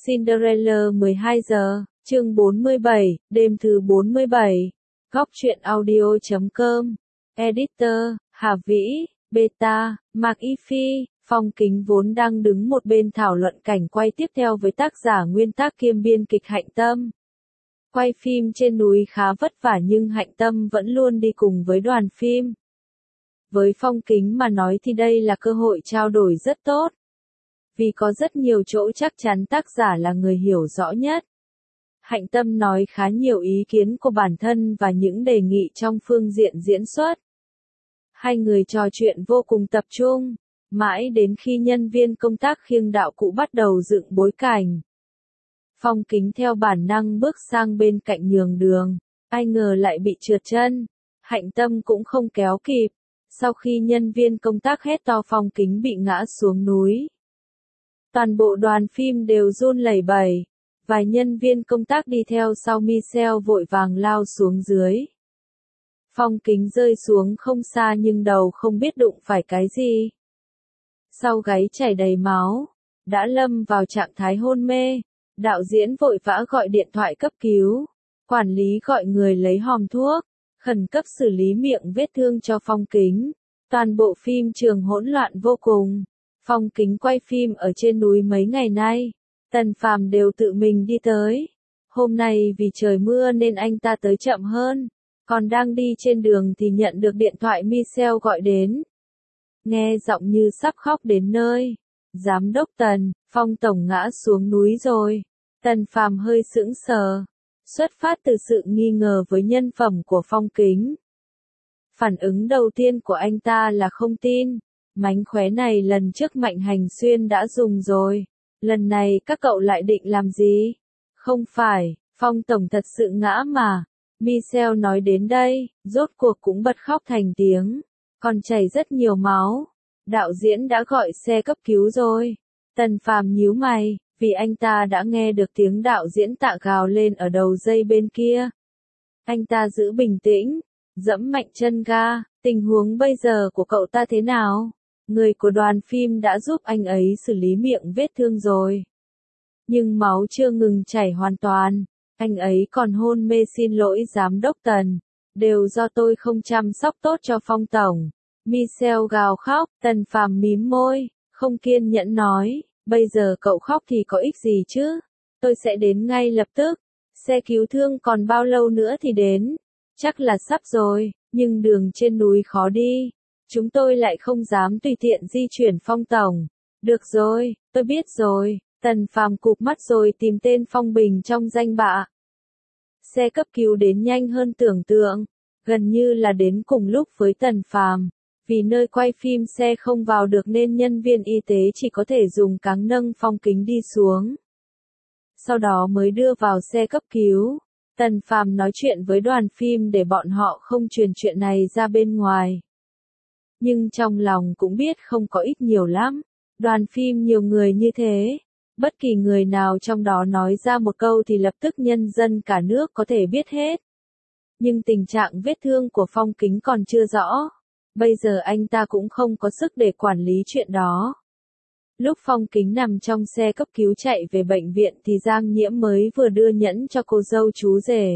Cinderella 12 giờ, chương 47, đêm thứ 47. Góc truyện audio.com. Editor, Hà Vĩ, Beta, Mạc Y Phi, Phong Kính vốn đang đứng một bên thảo luận cảnh quay tiếp theo với tác giả nguyên tác kiêm biên kịch Hạnh Tâm. Quay phim trên núi khá vất vả nhưng Hạnh Tâm vẫn luôn đi cùng với đoàn phim. Với Phong Kính mà nói thì đây là cơ hội trao đổi rất tốt. Vì có rất nhiều chỗ chắc chắn tác giả là người hiểu rõ nhất. Hạnh Tâm nói khá nhiều ý kiến của bản thân và những đề nghị trong phương diện diễn xuất. Hai người trò chuyện vô cùng tập trung, mãi đến khi nhân viên công tác khiêng đạo cụ bắt đầu dựng bối cảnh. Phong Kính theo bản năng bước sang bên cạnh nhường đường, ai ngờ lại bị trượt chân. Hạnh Tâm cũng không kéo kịp. Sau khi nhân viên công tác hét to Phong Kính bị ngã xuống núi. Toàn bộ đoàn phim đều run lẩy bẩy. Vài nhân viên công tác đi theo sau Michelle vội vàng lao xuống dưới. Phong Kính rơi xuống không xa nhưng đầu không biết đụng phải cái gì. Sau gáy chảy đầy máu, đã lâm vào trạng thái hôn mê. Đạo diễn vội vã gọi điện thoại cấp cứu. Quản lý gọi người lấy hòm thuốc, khẩn cấp xử lý miệng vết thương cho Phong Kính. Toàn bộ phim trường hỗn loạn vô cùng. Phong Kính quay phim ở trên núi mấy ngày nay. Tần Phàm đều tự mình đi tới. Hôm nay vì trời mưa nên anh ta tới chậm hơn. Còn đang đi trên đường thì nhận được điện thoại Michelle gọi đến. Nghe giọng như sắp khóc đến nơi. Giám đốc Tần, Phong tổng ngã xuống núi rồi. Tần Phàm hơi sững sờ. Xuất phát từ sự nghi ngờ với nhân phẩm của Phong Kính. Phản ứng đầu tiên của anh ta là không tin. Mánh khóe này lần trước Mạnh Hành Xuyên đã dùng rồi. Lần này các cậu lại định làm gì? Không phải, Phong tổng thật sự ngã mà. Michelle nói đến đây, rốt cuộc cũng bật khóc thành tiếng. Còn chảy rất nhiều máu. Đạo diễn đã gọi xe cấp cứu rồi. Tần Phàm nhíu mày, vì anh ta đã nghe được tiếng đạo diễn Tạ gào lên ở đầu dây bên kia. Anh ta giữ bình tĩnh, dẫm mạnh chân ga. Tình huống bây giờ của cậu ta thế nào? Người của đoàn phim đã giúp anh ấy xử lý miệng vết thương rồi. Nhưng máu chưa ngừng chảy hoàn toàn. Anh ấy còn hôn mê, xin lỗi giám đốc Tần. Đều do tôi không chăm sóc tốt cho Phong tổng. Michelle gào khóc. Tần Phàm mím môi, không kiên nhẫn nói. Bây giờ cậu khóc thì có ích gì chứ? Tôi sẽ đến ngay lập tức. Xe cứu thương còn bao lâu nữa thì đến? Chắc là sắp rồi, nhưng đường trên núi khó đi. Chúng tôi lại không dám tùy tiện di chuyển Phong tổng. Được rồi, tôi biết rồi. Tần Phàm cụp mắt rồi tìm tên Phong Bình trong danh bạ. Xe cấp cứu đến nhanh hơn tưởng tượng. Gần như là đến cùng lúc với Tần Phàm. Vì nơi quay phim xe không vào được nên nhân viên y tế chỉ có thể dùng cáng nâng Phong Kính đi xuống. Sau đó mới đưa vào xe cấp cứu. Tần Phàm nói chuyện với đoàn phim để bọn họ không truyền chuyện này ra bên ngoài. Nhưng trong lòng cũng biết không có ích nhiều lắm. Đoàn phim nhiều người như thế. Bất kỳ người nào trong đó nói ra một câu thì lập tức nhân dân cả nước có thể biết hết. Nhưng tình trạng vết thương của Phong Kính còn chưa rõ. Bây giờ anh ta cũng không có sức để quản lý chuyện đó. Lúc Phong Kính nằm trong xe cấp cứu chạy về bệnh viện thì Giang Nhiễm mới vừa đưa nhẫn cho cô dâu chú rể.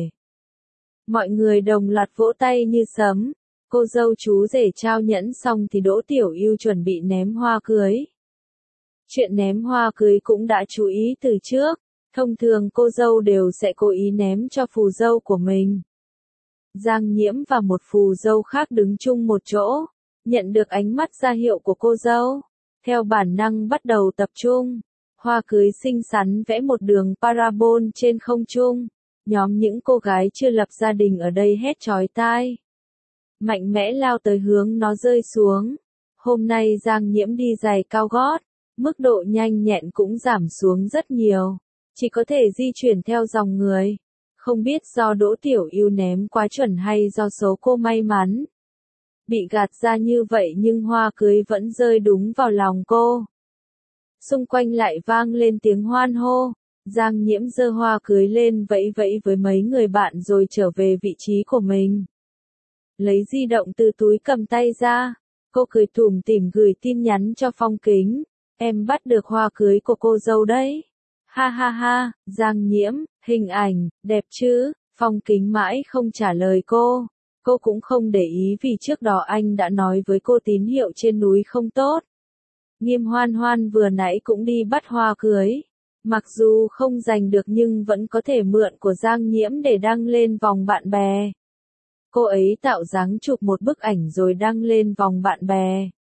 Mọi người đồng loạt vỗ tay như sấm. Cô dâu chú rể trao nhẫn xong thì Đỗ Tiểu Ưu chuẩn bị ném hoa cưới. Chuyện ném hoa cưới cũng đã chú ý từ trước. Thông thường cô dâu đều sẽ cố ý ném cho phù dâu của mình. Giang Nhiễm và một phù dâu khác đứng chung một chỗ. Nhận được ánh mắt ra hiệu của cô dâu. Theo bản năng bắt đầu tập trung. Hoa cưới xinh xắn vẽ một đường parabol trên không trung. Nhóm những cô gái chưa lập gia đình ở đây hét chói tai. Mạnh mẽ lao tới hướng nó rơi xuống. Hôm nay Giang Nhiễm đi giày cao gót. Mức độ nhanh nhẹn cũng giảm xuống rất nhiều. Chỉ có thể di chuyển theo dòng người. Không biết do Đỗ Tiểu Ưu ném quá chuẩn hay do số cô may mắn. Bị gạt ra như vậy nhưng hoa cưới vẫn rơi đúng vào lòng cô. Xung quanh lại vang lên tiếng hoan hô. Giang Nhiễm giơ hoa cưới lên vẫy vẫy với mấy người bạn rồi trở về vị trí của mình. Lấy di động từ túi cầm tay ra. Cô cười tủm tỉm gửi tin nhắn cho Phong Kính. Em bắt được hoa cưới của cô dâu đấy. Ha ha ha, Giang Nhiễm, hình ảnh, đẹp chứ, Phong Kính mãi không trả lời cô. Cô cũng không để ý vì trước đó anh đã nói với cô tín hiệu trên núi không tốt. Nghiêm Hoan Hoan vừa nãy cũng đi bắt hoa cưới. Mặc dù không giành được nhưng vẫn có thể mượn của Giang Nhiễm để đăng lên vòng bạn bè. Cô ấy tạo dáng chụp một bức ảnh rồi đăng lên vòng bạn bè.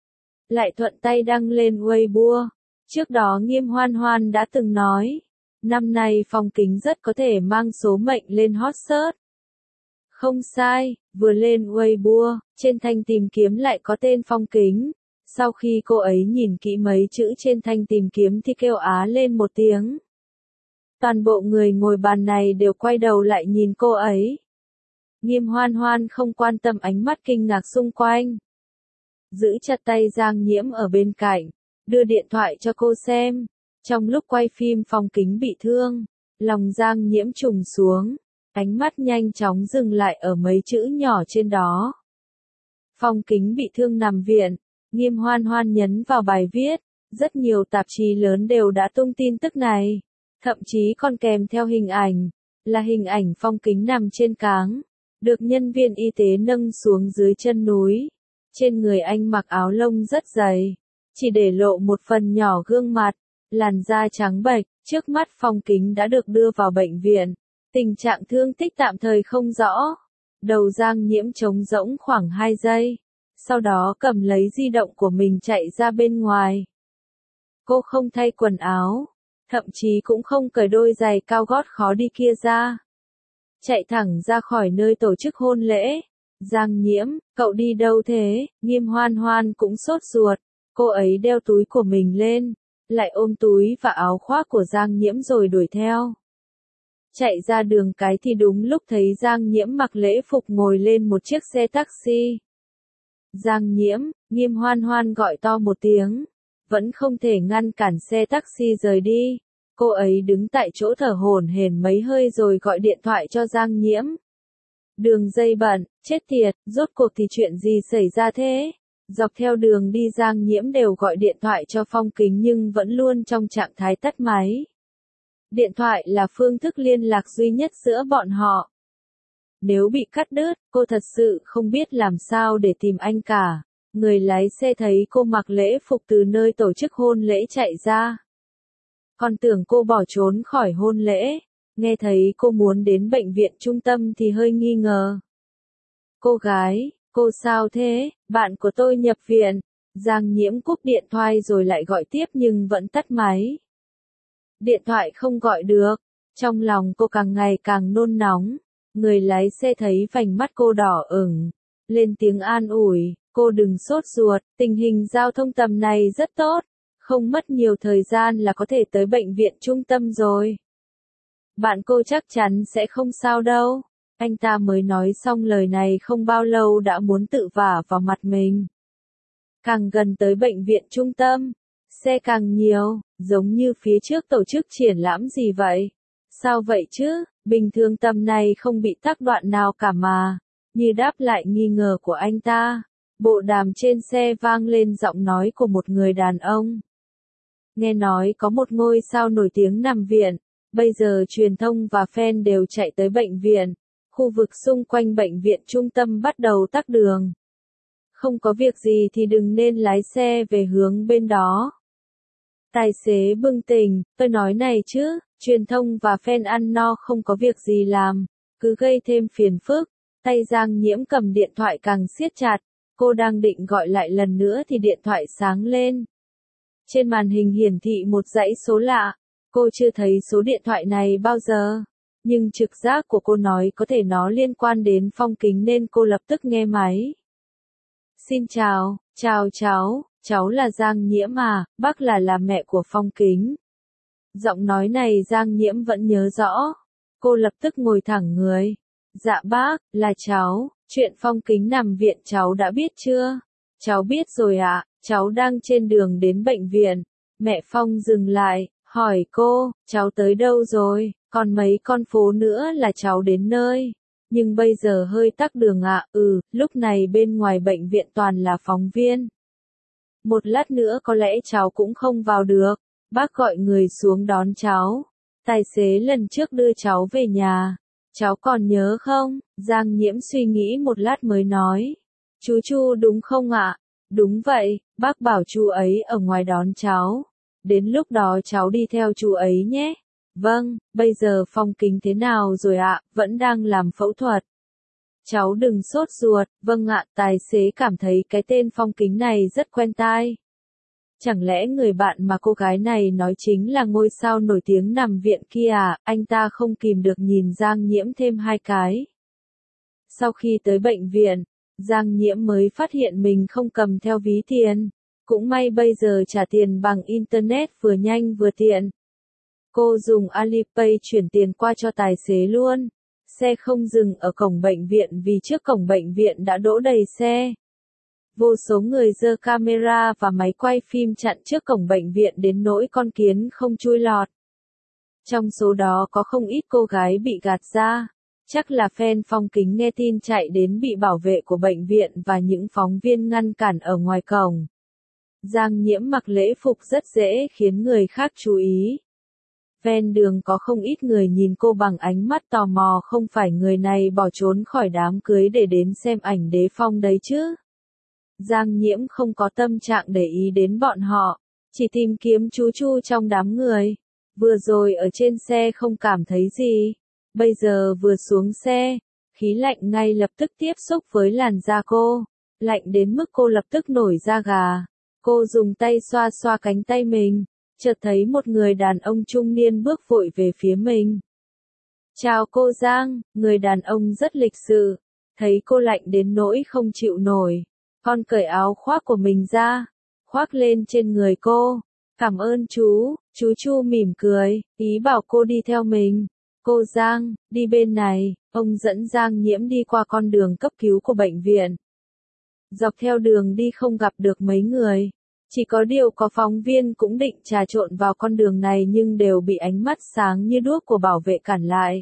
Lại thuận tay đăng lên Weibo. Trước đó Nghiêm Hoan Hoan đã từng nói, năm nay Phong Kính rất có thể mang số mệnh lên hot search. Không sai, vừa lên Weibo, trên thanh tìm kiếm lại có tên Phong Kính. Sau khi cô ấy nhìn kỹ mấy chữ trên thanh tìm kiếm thì kêu á lên một tiếng. Toàn bộ người ngồi bàn này đều quay đầu lại nhìn cô ấy. Nghiêm Hoan Hoan không quan tâm ánh mắt kinh ngạc xung quanh. Giữ chặt tay Giang Nhiễm ở bên cạnh, đưa điện thoại cho cô xem. Trong lúc quay phim Phong Kính bị thương, lòng Giang Nhiễm trùng xuống, ánh mắt nhanh chóng dừng lại ở mấy chữ nhỏ trên đó. Phong Kính bị thương nằm viện, Nghiêm Hoan Hoan nhấn vào bài viết, rất nhiều tạp chí lớn đều đã tung tin tức này, thậm chí còn kèm theo hình ảnh, là hình ảnh Phong Kính nằm trên cáng, được nhân viên y tế nâng xuống dưới chân núi. Trên người anh mặc áo lông rất dày, chỉ để lộ một phần nhỏ gương mặt, làn da trắng bệch, trước mắt Phong Kính đã được đưa vào bệnh viện, tình trạng thương tích tạm thời không rõ. Đầu Giang Nhiễm trống rỗng khoảng 2 giây, sau đó cầm lấy di động của mình chạy ra bên ngoài. Cô không thay quần áo, thậm chí cũng không cởi đôi giày cao gót khó đi kia ra. Chạy thẳng ra khỏi nơi tổ chức hôn lễ. Giang Nhiễm, cậu đi đâu thế? Nghiêm Hoan Hoan cũng sốt ruột, cô ấy đeo túi của mình lên, lại ôm túi và áo khoác của Giang Nhiễm rồi đuổi theo. Chạy ra đường cái thì đúng lúc thấy Giang Nhiễm mặc lễ phục ngồi lên một chiếc xe taxi. Giang Nhiễm, Nghiêm Hoan Hoan gọi to một tiếng, vẫn không thể ngăn cản xe taxi rời đi. Cô ấy đứng tại chỗ thở hổn hển mấy hơi rồi gọi điện thoại cho Giang Nhiễm. Đường dây bận, chết tiệt, rốt cuộc thì chuyện gì xảy ra thế? Dọc theo đường đi Giang Nhiễm đều gọi điện thoại cho Phong Kính nhưng vẫn luôn trong trạng thái tắt máy. Điện thoại là phương thức liên lạc duy nhất giữa bọn họ. Nếu bị cắt đứt, cô thật sự không biết làm sao để tìm anh cả. Người lái xe thấy cô mặc lễ phục từ nơi tổ chức hôn lễ chạy ra. Còn tưởng cô bỏ trốn khỏi hôn lễ. Nghe thấy cô muốn đến bệnh viện trung tâm thì hơi nghi ngờ. Cô gái, cô sao thế? Bạn của tôi nhập viện. Giang Nhiễm cúp điện thoại rồi lại gọi tiếp nhưng vẫn tắt máy. Điện thoại không gọi được. Trong lòng cô càng ngày càng nôn nóng. Người lái xe thấy vành mắt cô đỏ ửng, lên tiếng an ủi, cô đừng sốt ruột, tình hình giao thông tầm này rất tốt, không mất nhiều thời gian là có thể tới bệnh viện trung tâm rồi. Bạn cô chắc chắn sẽ không sao đâu. Anh ta mới nói xong lời này không bao lâu đã muốn tự vả vào mặt mình. Càng gần tới bệnh viện trung tâm, xe càng nhiều, giống như phía trước tổ chức triển lãm gì vậy. Sao vậy chứ, bình thường tầm này không bị tắc đoạn nào cả mà. Như đáp lại nghi ngờ của anh ta, bộ đàm trên xe vang lên giọng nói của một người đàn ông. Nghe nói có một ngôi sao nổi tiếng nằm viện, bây giờ truyền thông và fan đều chạy tới bệnh viện. Khu vực xung quanh bệnh viện trung tâm bắt đầu tắc đường. Không có việc gì thì đừng nên lái xe về hướng bên đó. Tài xế bừng tỉnh, tôi nói này chứ, truyền thông và fan ăn no không có việc gì làm, cứ gây thêm phiền phức. Tay Giang Nhiễm cầm điện thoại càng siết chặt, cô đang định gọi lại lần nữa thì điện thoại sáng lên. Trên màn hình hiển thị một dãy số lạ, cô chưa thấy số điện thoại này bao giờ, nhưng trực giác của cô nói có thể nó liên quan đến Phong Kính nên cô lập tức nghe máy. Xin chào, chào cháu là Giang Nhiễm à, bác là mẹ của Phong Kính. Giọng nói này Giang Nhiễm vẫn nhớ rõ. Cô lập tức ngồi thẳng người. Dạ bác, là cháu, chuyện Phong Kính nằm viện cháu đã biết chưa? Cháu biết rồi ạ, cháu đang trên đường đến bệnh viện. Mẹ Phong dừng lại, hỏi cô, cháu tới đâu rồi? Còn mấy con phố nữa là cháu đến nơi. Nhưng bây giờ hơi tắc đường ạ, lúc này bên ngoài bệnh viện toàn là phóng viên. Một lát nữa có lẽ cháu cũng không vào được. Bác gọi người xuống đón cháu. Tài xế lần trước đưa cháu về nhà. Cháu còn nhớ không? Giang Nhiễm suy nghĩ một lát mới nói. Chú Chu đúng không ạ? Đúng vậy, bác bảo chú ấy ở ngoài đón cháu. Đến lúc đó cháu đi theo chú ấy nhé. Vâng, bây giờ Phong Kính thế nào rồi ạ? Vẫn đang làm phẫu thuật. Cháu đừng sốt ruột. Vâng ạ, tài xế cảm thấy cái tên Phong Kính này rất quen tai. Chẳng lẽ người bạn mà cô gái này nói chính là ngôi sao nổi tiếng nằm viện kia à? Anh ta không kìm được nhìn Giang Nhiễm thêm hai cái. Sau khi tới bệnh viện, Giang Nhiễm mới phát hiện mình không cầm theo ví tiền. Cũng may bây giờ trả tiền bằng Internet vừa nhanh vừa tiện. Cô dùng Alipay chuyển tiền qua cho tài xế luôn. Xe không dừng ở cổng bệnh viện vì trước cổng bệnh viện đã đỗ đầy xe. Vô số người giơ camera và máy quay phim chặn trước cổng bệnh viện đến nỗi con kiến không chui lọt. Trong số đó có không ít cô gái bị gạt ra. Chắc là fan Phong Kính nghe tin chạy đến bị bảo vệ của bệnh viện và những phóng viên ngăn cản ở ngoài cổng. Giang Nhiễm mặc lễ phục rất dễ khiến người khác chú ý. Ven đường có không ít người nhìn cô bằng ánh mắt tò mò, không phải người này bỏ trốn khỏi đám cưới để đến xem ảnh đế phong đấy chứ. Giang Nhiễm không có tâm trạng để ý đến bọn họ, chỉ tìm kiếm chú Chu trong đám người. Vừa rồi ở trên xe không cảm thấy gì, bây giờ vừa xuống xe, khí lạnh ngay lập tức tiếp xúc với làn da cô, lạnh đến mức cô lập tức nổi da gà. Cô dùng tay xoa xoa cánh tay mình, chợt thấy một người đàn ông trung niên bước vội về phía mình. Chào cô Giang, người đàn ông rất lịch sự, thấy cô lạnh đến nỗi không chịu nổi. Con cởi áo khoác của mình ra, khoác lên trên người cô. Cảm ơn chú Chu mỉm cười, ý bảo cô đi theo mình. Cô Giang, đi bên này, ông dẫn Giang Nhiễm đi qua con đường cấp cứu của bệnh viện. Dọc theo đường đi không gặp được mấy người. Chỉ có điều có phóng viên cũng định trà trộn vào con đường này nhưng đều bị ánh mắt sáng như đuốc của bảo vệ cản lại.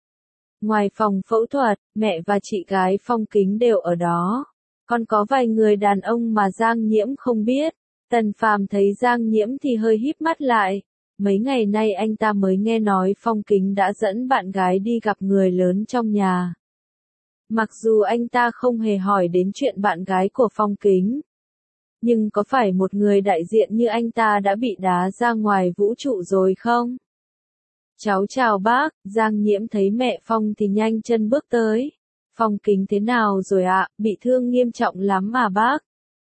Ngoài phòng phẫu thuật, mẹ và chị gái Phong Kính đều ở đó. Còn có vài người đàn ông mà Giang Nhiễm không biết. Tần Phàm thấy Giang Nhiễm thì hơi híp mắt lại. Mấy ngày nay anh ta mới nghe nói Phong Kính đã dẫn bạn gái đi gặp người lớn trong nhà. Mặc dù anh ta không hề hỏi đến chuyện bạn gái của Phong Kính. Nhưng có phải một người đại diện như anh ta đã bị đá ra ngoài vũ trụ rồi không? Cháu chào bác, Giang Nhiễm thấy mẹ Phong thì nhanh chân bước tới. Phong Kính thế nào rồi ạ, bị thương nghiêm trọng lắm mà bác.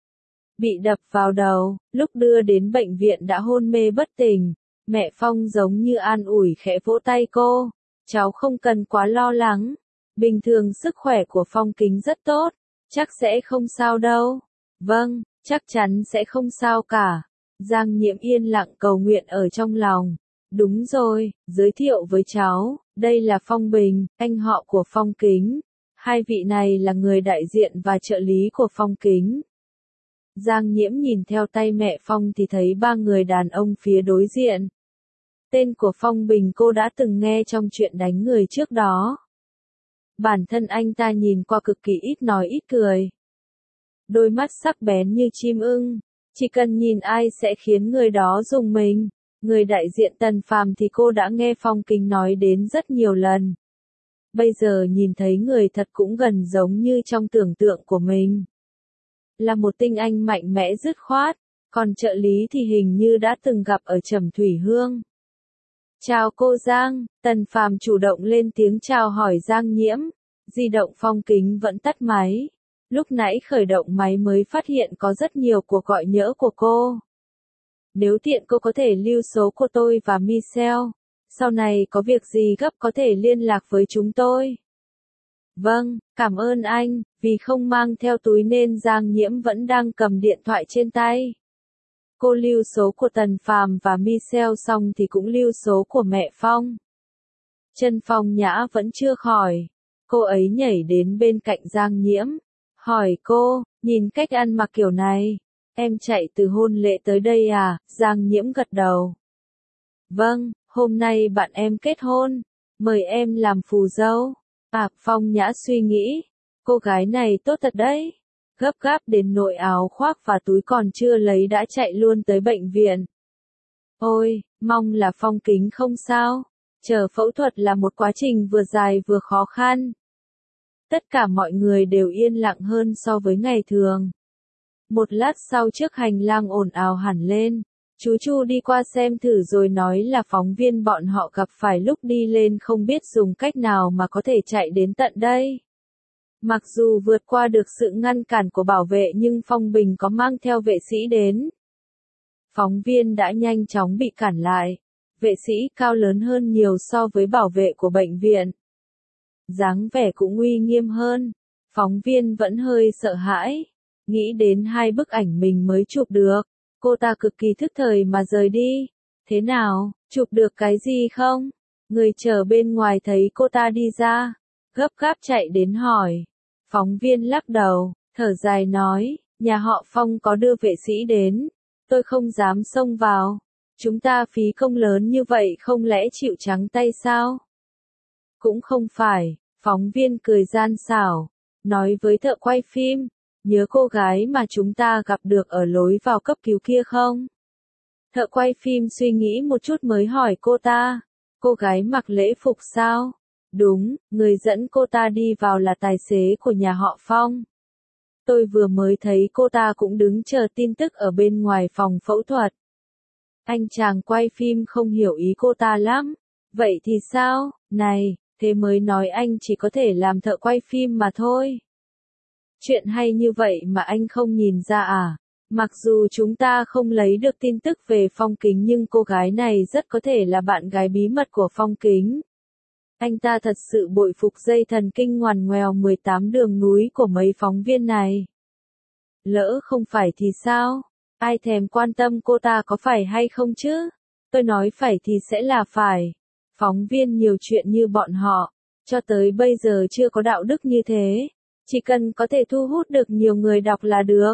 Bị đập vào đầu, lúc đưa đến bệnh viện đã hôn mê bất tỉnh. Mẹ Phong giống như an ủi khẽ vỗ tay cô. Cháu không cần quá lo lắng. Bình thường sức khỏe của Phong Kính rất tốt. Chắc sẽ không sao đâu. Vâng, chắc chắn sẽ không sao cả. Giang Nhiễm yên lặng cầu nguyện ở trong lòng. Đúng rồi, giới thiệu với cháu, đây là Phong Bình, anh họ của Phong Kính. Hai vị này là người đại diện và trợ lý của Phong Kính. Giang Nhiễm nhìn theo tay mẹ Phong thì thấy ba người đàn ông phía đối diện. Tên của Phong Bình cô đã từng nghe trong chuyện đánh người trước đó. Bản thân anh ta nhìn qua cực kỳ ít nói ít cười. Đôi mắt sắc bén như chim ưng, chỉ cần nhìn ai sẽ khiến người đó rùng mình. Người đại diện Tần Phàm thì cô đã nghe Phong Kính nói đến rất nhiều lần. Bây giờ nhìn thấy người thật cũng gần giống như trong tưởng tượng của mình. Là một tinh anh mạnh mẽ dứt khoát, còn trợ lý thì hình như đã từng gặp ở Trầm Thủy Hương. Chào cô Giang, Tần Phàm chủ động lên tiếng chào hỏi Giang Nhiễm. Di động Phong Kính vẫn tắt máy. Lúc nãy khởi động máy mới phát hiện có rất nhiều cuộc gọi nhỡ của cô. Nếu tiện cô có thể lưu số của tôi và Michelle. Sau này có việc gì gấp có thể liên lạc với chúng tôi. Vâng, cảm ơn anh, vì không mang theo túi nên Giang Nhiễm vẫn đang cầm điện thoại trên tay. Cô lưu số của Tần Phàm và Michelle xong thì cũng lưu số của mẹ Phong. Chân Phong Nhã vẫn chưa khỏi. Cô ấy nhảy đến bên cạnh Giang Nhiễm. Hỏi cô, nhìn cách ăn mặc kiểu này, em chạy từ hôn lễ tới đây à? Giang Nhiễm gật đầu. Vâng, hôm nay bạn em kết hôn, mời em làm phù dâu. Phong Nhã suy nghĩ, cô gái này tốt thật đấy. Gấp gáp đến nỗi áo khoác và túi còn chưa lấy đã chạy luôn tới bệnh viện. Ôi, mong là Phong Kính không sao. Chờ phẫu thuật là một quá trình vừa dài vừa khó khăn. Tất cả mọi người đều yên lặng hơn so với ngày thường. Một lát sau trước hành lang ồn ào hẳn lên. Chú Chu đi qua xem thử rồi nói là phóng viên bọn họ gặp phải lúc đi lên không biết dùng cách nào mà có thể chạy đến tận đây. Mặc dù vượt qua được sự ngăn cản của bảo vệ nhưng Phong Bình có mang theo vệ sĩ đến. Phóng viên đã nhanh chóng bị cản lại. Vệ sĩ cao lớn hơn nhiều so với bảo vệ của bệnh viện. Dáng vẻ cũng uy nghiêm hơn. Phóng viên vẫn hơi sợ hãi. Nghĩ đến 2 bức ảnh mình mới chụp được. Cô ta cực kỳ thức thời mà rời đi. Thế nào, chụp được cái gì không? Người chờ bên ngoài thấy cô ta đi ra. Gấp gáp chạy đến hỏi. Phóng viên lắc đầu, thở dài nói, nhà họ Phong có đưa vệ sĩ đến. Tôi không dám xông vào. Chúng ta phí công lớn như vậy không lẽ chịu trắng tay sao? Cũng không phải, phóng viên cười gian xảo, nói với thợ quay phim, nhớ cô gái mà chúng ta gặp được ở lối vào cấp cứu kia không? Thợ quay phim suy nghĩ một chút mới hỏi cô ta, cô gái mặc lễ phục sao? Đúng, người dẫn cô ta đi vào là tài xế của nhà họ Phong. Tôi vừa mới thấy cô ta cũng đứng chờ tin tức ở bên ngoài phòng phẫu thuật. Anh chàng quay phim không hiểu ý cô ta lắm. Vậy thì sao, này, thế mới nói anh chỉ có thể làm thợ quay phim mà thôi. Chuyện hay như vậy mà anh không nhìn ra à? Mặc dù chúng ta không lấy được tin tức về Phong Kính nhưng cô gái này rất có thể là bạn gái bí mật của Phong Kính. Anh ta thật sự bội phục dây thần kinh ngoằn ngoèo 18 đường núi của mấy phóng viên này. Lỡ không phải thì sao? Ai thèm quan tâm cô ta có phải hay không chứ? Tôi nói phải thì sẽ là phải. Phóng viên nhiều chuyện như bọn họ, cho tới bây giờ chưa có đạo đức như thế. Chỉ cần có thể thu hút được nhiều người đọc là được.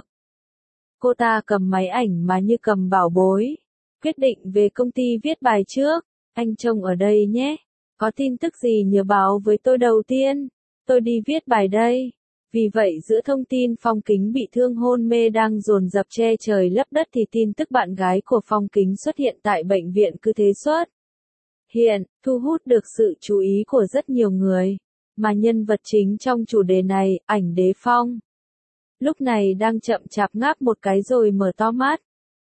Cô ta cầm máy ảnh mà như cầm bảo bối. Quyết định về công ty viết bài trước. Anh trông ở đây nhé. Có tin tức gì nhớ báo với tôi đầu tiên. Tôi đi viết bài đây. Vì vậy giữa thông tin Phong Kính bị thương hôn mê đang dồn dập che trời lấp đất thì tin tức bạn gái của Phong Kính xuất hiện tại bệnh viện cứ thế xuất hiện, thu hút được sự chú ý của rất nhiều người. Mà nhân vật chính trong chủ đề này, ảnh Đế Phong, lúc này đang chậm chạp ngáp một cái rồi mở to mắt.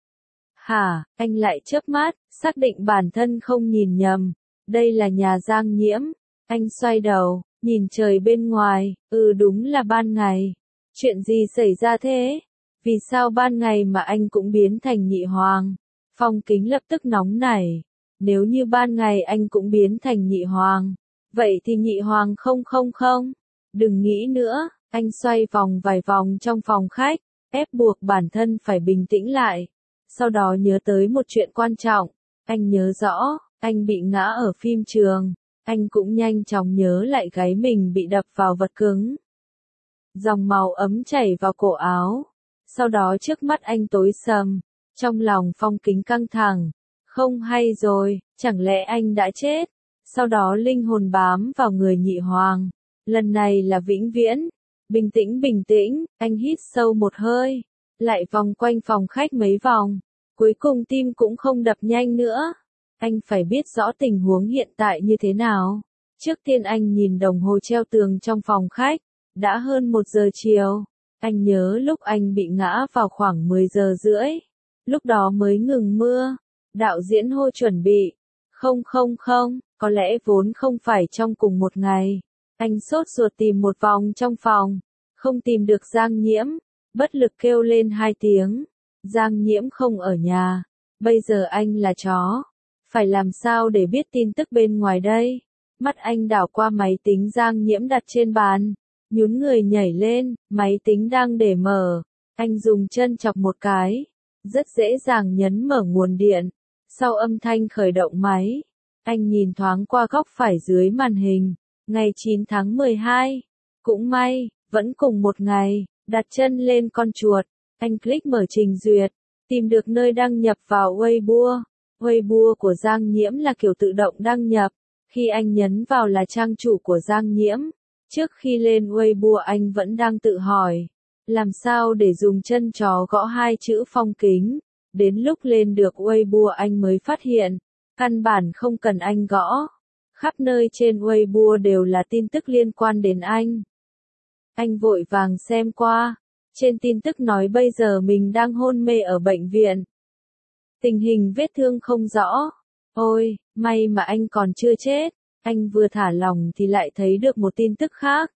Hả, anh lại chớp mắt, xác định bản thân không nhìn nhầm. Đây là nhà Giang Nhiễm. Anh xoay đầu, nhìn trời bên ngoài, đúng là ban ngày. Chuyện gì xảy ra thế? Vì sao ban ngày mà anh cũng biến thành Nhị Hoàng? Phong Kính lập tức nóng nảy. Nếu như ban ngày anh cũng biến thành Nhị Hoàng, vậy thì Nhị Hoàng không. Đừng nghĩ nữa, anh xoay vòng vài vòng trong phòng khách, ép buộc bản thân phải bình tĩnh lại. Sau đó nhớ tới một chuyện quan trọng. Anh nhớ rõ, anh bị ngã ở phim trường. Anh cũng nhanh chóng nhớ lại gáy mình bị đập vào vật cứng. Dòng máu ấm chảy vào cổ áo. Sau đó trước mắt anh tối sầm. Trong lòng Phong Kính căng thẳng. Không hay rồi, chẳng lẽ anh đã chết? Sau đó linh hồn bám vào người Nhị Hoàng. Lần này là vĩnh viễn. Bình tĩnh, anh hít sâu một hơi. Lại vòng quanh phòng khách mấy vòng. Cuối cùng tim cũng không đập nhanh nữa. Anh phải biết rõ tình huống hiện tại như thế nào. Trước tiên anh nhìn đồng hồ treo tường trong phòng khách. Đã hơn 1 giờ chiều. Anh nhớ lúc anh bị ngã vào khoảng 10 giờ rưỡi. Lúc đó mới ngừng mưa. Đạo diễn hô chuẩn bị. Không, có lẽ vốn không phải trong cùng một ngày. Anh sốt ruột tìm một vòng trong phòng. Không tìm được Giang Nhiễm. Bất lực kêu lên 2 tiếng. Giang Nhiễm không ở nhà. Bây giờ anh là chó. Phải làm sao để biết tin tức bên ngoài đây? Mắt anh đảo qua máy tính Giang Nhiễm đặt trên bàn. Nhún người nhảy lên, máy tính đang để mở. Anh dùng chân chọc một cái. Rất dễ dàng nhấn mở nguồn điện. Sau âm thanh khởi động máy, anh nhìn thoáng qua góc phải dưới màn hình. Ngày 9 tháng 12. Cũng may, vẫn cùng một ngày, đặt chân lên con chuột. Anh click mở trình duyệt. Tìm được nơi đăng nhập vào Weibo. Weibo của Giang Nhiễm là kiểu tự động đăng nhập. Khi anh nhấn vào là trang chủ của Giang Nhiễm. Trước khi lên Weibo anh vẫn đang tự hỏi. Làm sao để dùng chân chó gõ 2 chữ Phong Kính. Đến lúc lên được Weibo anh mới phát hiện, căn bản không cần anh gõ. Khắp nơi trên Weibo đều là tin tức liên quan đến anh. Anh vội vàng xem qua. Trên tin tức nói bây giờ mình đang hôn mê ở bệnh viện. Tình hình vết thương không rõ. Ôi, may mà anh còn chưa chết. Anh vừa thả lòng thì lại thấy được một tin tức khác.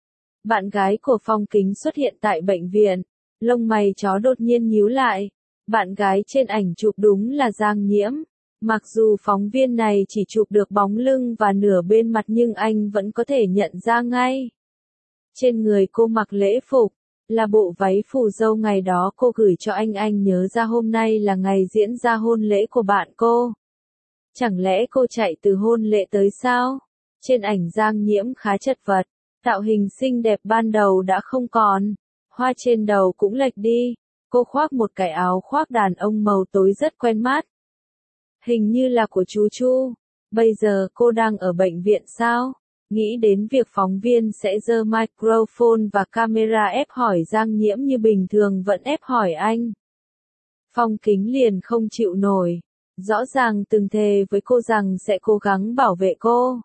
Bạn gái của Phong Kính xuất hiện tại bệnh viện. Lông mày chó đột nhiên nhíu lại. Bạn gái trên ảnh chụp đúng là Giang Nhiễm. Mặc dù phóng viên này chỉ chụp được bóng lưng và nửa bên mặt nhưng anh vẫn có thể nhận ra ngay. Trên người cô mặc lễ phục, là bộ váy phù dâu ngày đó cô gửi cho anh nhớ ra hôm nay là ngày diễn ra hôn lễ của bạn cô. Chẳng lẽ cô chạy từ hôn lễ tới sao? Trên ảnh Giang Nhiễm khá chật vật, tạo hình xinh đẹp ban đầu đã không còn, hoa trên đầu cũng lệch đi, cô khoác một cái áo khoác đàn ông màu tối rất quen mắt. Hình như là của chú Chu. Bây giờ cô đang ở bệnh viện sao? Nghĩ đến việc phóng viên sẽ giơ microphone và camera ép hỏi Giang Nhiễm như bình thường vẫn ép hỏi anh. Phong Kính liền không chịu nổi. Rõ ràng từng thề với cô rằng sẽ cố gắng bảo vệ cô.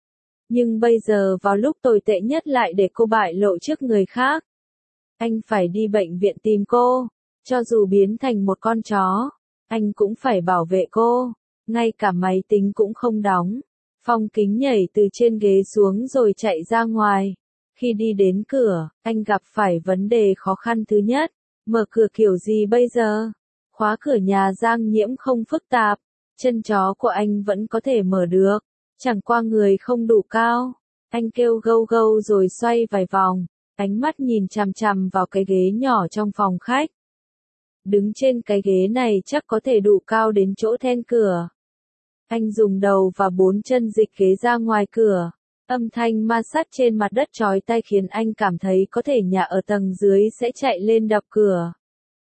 Nhưng bây giờ vào lúc tồi tệ nhất lại để cô bại lộ trước người khác. Anh phải đi bệnh viện tìm cô. Cho dù biến thành một con chó, anh cũng phải bảo vệ cô. Ngay cả máy tính cũng không đóng. Phong Kính nhảy từ trên ghế xuống rồi chạy ra ngoài. Khi đi đến cửa, anh gặp phải vấn đề khó khăn thứ nhất. Mở cửa kiểu gì bây giờ? Khóa cửa nhà Giang Nhiễm không phức tạp. Chân chó của anh vẫn có thể mở được. Chẳng qua người không đủ cao. Anh kêu gâu gâu rồi xoay vài vòng. Ánh mắt nhìn chằm chằm vào cái ghế nhỏ trong phòng khách. Đứng trên cái ghế này chắc có thể đủ cao đến chỗ then cửa. Anh dùng đầu và 4 chân dịch ghế ra ngoài cửa. Âm thanh ma sát trên mặt đất chói tai khiến anh cảm thấy có thể nhà ở tầng dưới sẽ chạy lên đập cửa.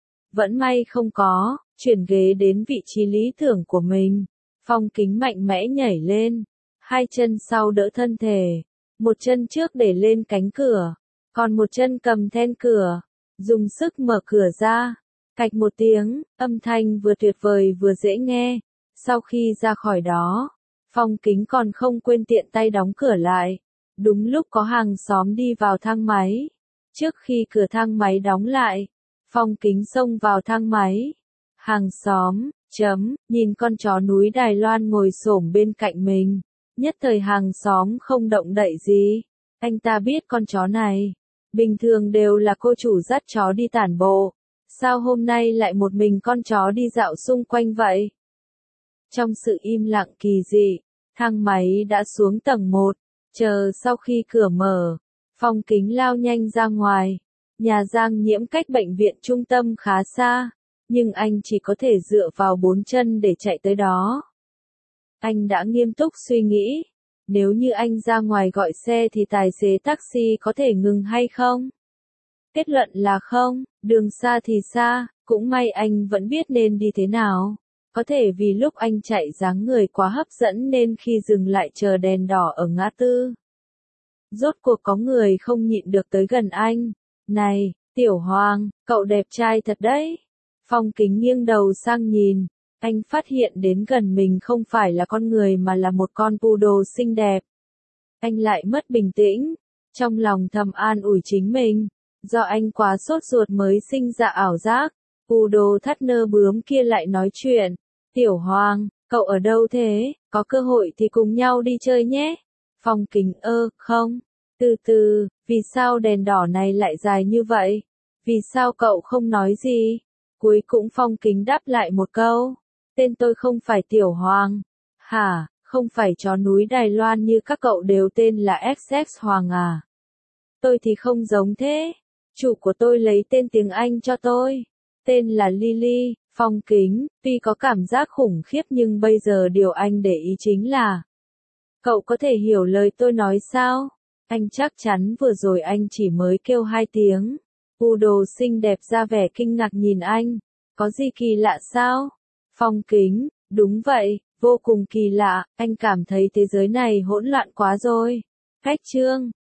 Vẫn may không có, chuyển ghế đến vị trí lý tưởng của mình. Phong Kính mạnh mẽ nhảy lên. 2 chân sau đỡ thân thể. Một chân trước để lên cánh cửa. Còn một chân cầm then cửa. Dùng sức mở cửa ra. Cạch một tiếng, âm thanh vừa tuyệt vời vừa dễ nghe. Sau khi ra khỏi đó, Phong Kính còn không quên tiện tay đóng cửa lại. Đúng lúc có hàng xóm đi vào thang máy. Trước khi cửa thang máy đóng lại, Phong Kính xông vào thang máy. Hàng xóm, nhìn con chó núi Đài Loan ngồi xổm bên cạnh mình. Nhất thời hàng xóm không động đậy gì. Anh ta biết con chó này. Bình thường đều là cô chủ dắt chó đi tản bộ. Sao hôm nay lại một mình con chó đi dạo xung quanh vậy? Trong sự im lặng kỳ dị, thang máy đã xuống tầng 1, chờ sau khi cửa mở, Phong Kính lao nhanh ra ngoài. Nhà Giang Nhiễm cách bệnh viện trung tâm khá xa, nhưng anh chỉ có thể dựa vào 4 chân để chạy tới đó. Anh đã nghiêm túc suy nghĩ, nếu như anh ra ngoài gọi xe thì tài xế taxi có thể ngừng hay không? Kết luận là không, đường xa thì xa, cũng may anh vẫn biết nên đi thế nào. Có thể vì lúc anh chạy dáng người quá hấp dẫn nên khi dừng lại chờ đèn đỏ ở ngã tư. Rốt cuộc có người không nhịn được tới gần anh. Này, Tiểu Hoàng, cậu đẹp trai thật đấy. Phong Kính nghiêng đầu sang nhìn. Anh phát hiện đến gần mình không phải là con người mà là một con poodle xinh đẹp. Anh lại mất bình tĩnh. Trong lòng thầm an ủi chính mình. Do anh quá sốt ruột mới sinh ra ảo giác. Poodle thắt nơ bướm kia lại nói chuyện. Tiểu Hoàng, cậu ở đâu thế? Có cơ hội thì cùng nhau đi chơi nhé. Phong Kính không. Từ từ, vì sao đèn đỏ này lại dài như vậy? Vì sao cậu không nói gì? Cuối cùng Phong Kính đáp lại một câu. Tên tôi không phải Tiểu Hoàng. Hả, không phải chó núi Đài Loan như các cậu đều tên là XX Hoàng à? Tôi thì không giống thế. Chủ của tôi lấy tên tiếng Anh cho tôi. Tên là Lily. Phong Kính, tuy có cảm giác khủng khiếp nhưng bây giờ điều anh để ý chính là cậu có thể hiểu lời tôi nói sao? Anh chắc chắn vừa rồi anh chỉ mới kêu 2 tiếng. Poodle xinh đẹp ra vẻ kinh ngạc nhìn anh. Có gì kỳ lạ sao? Phong Kính, đúng vậy, vô cùng kỳ lạ, anh cảm thấy thế giới này hỗn loạn quá rồi. Cách chương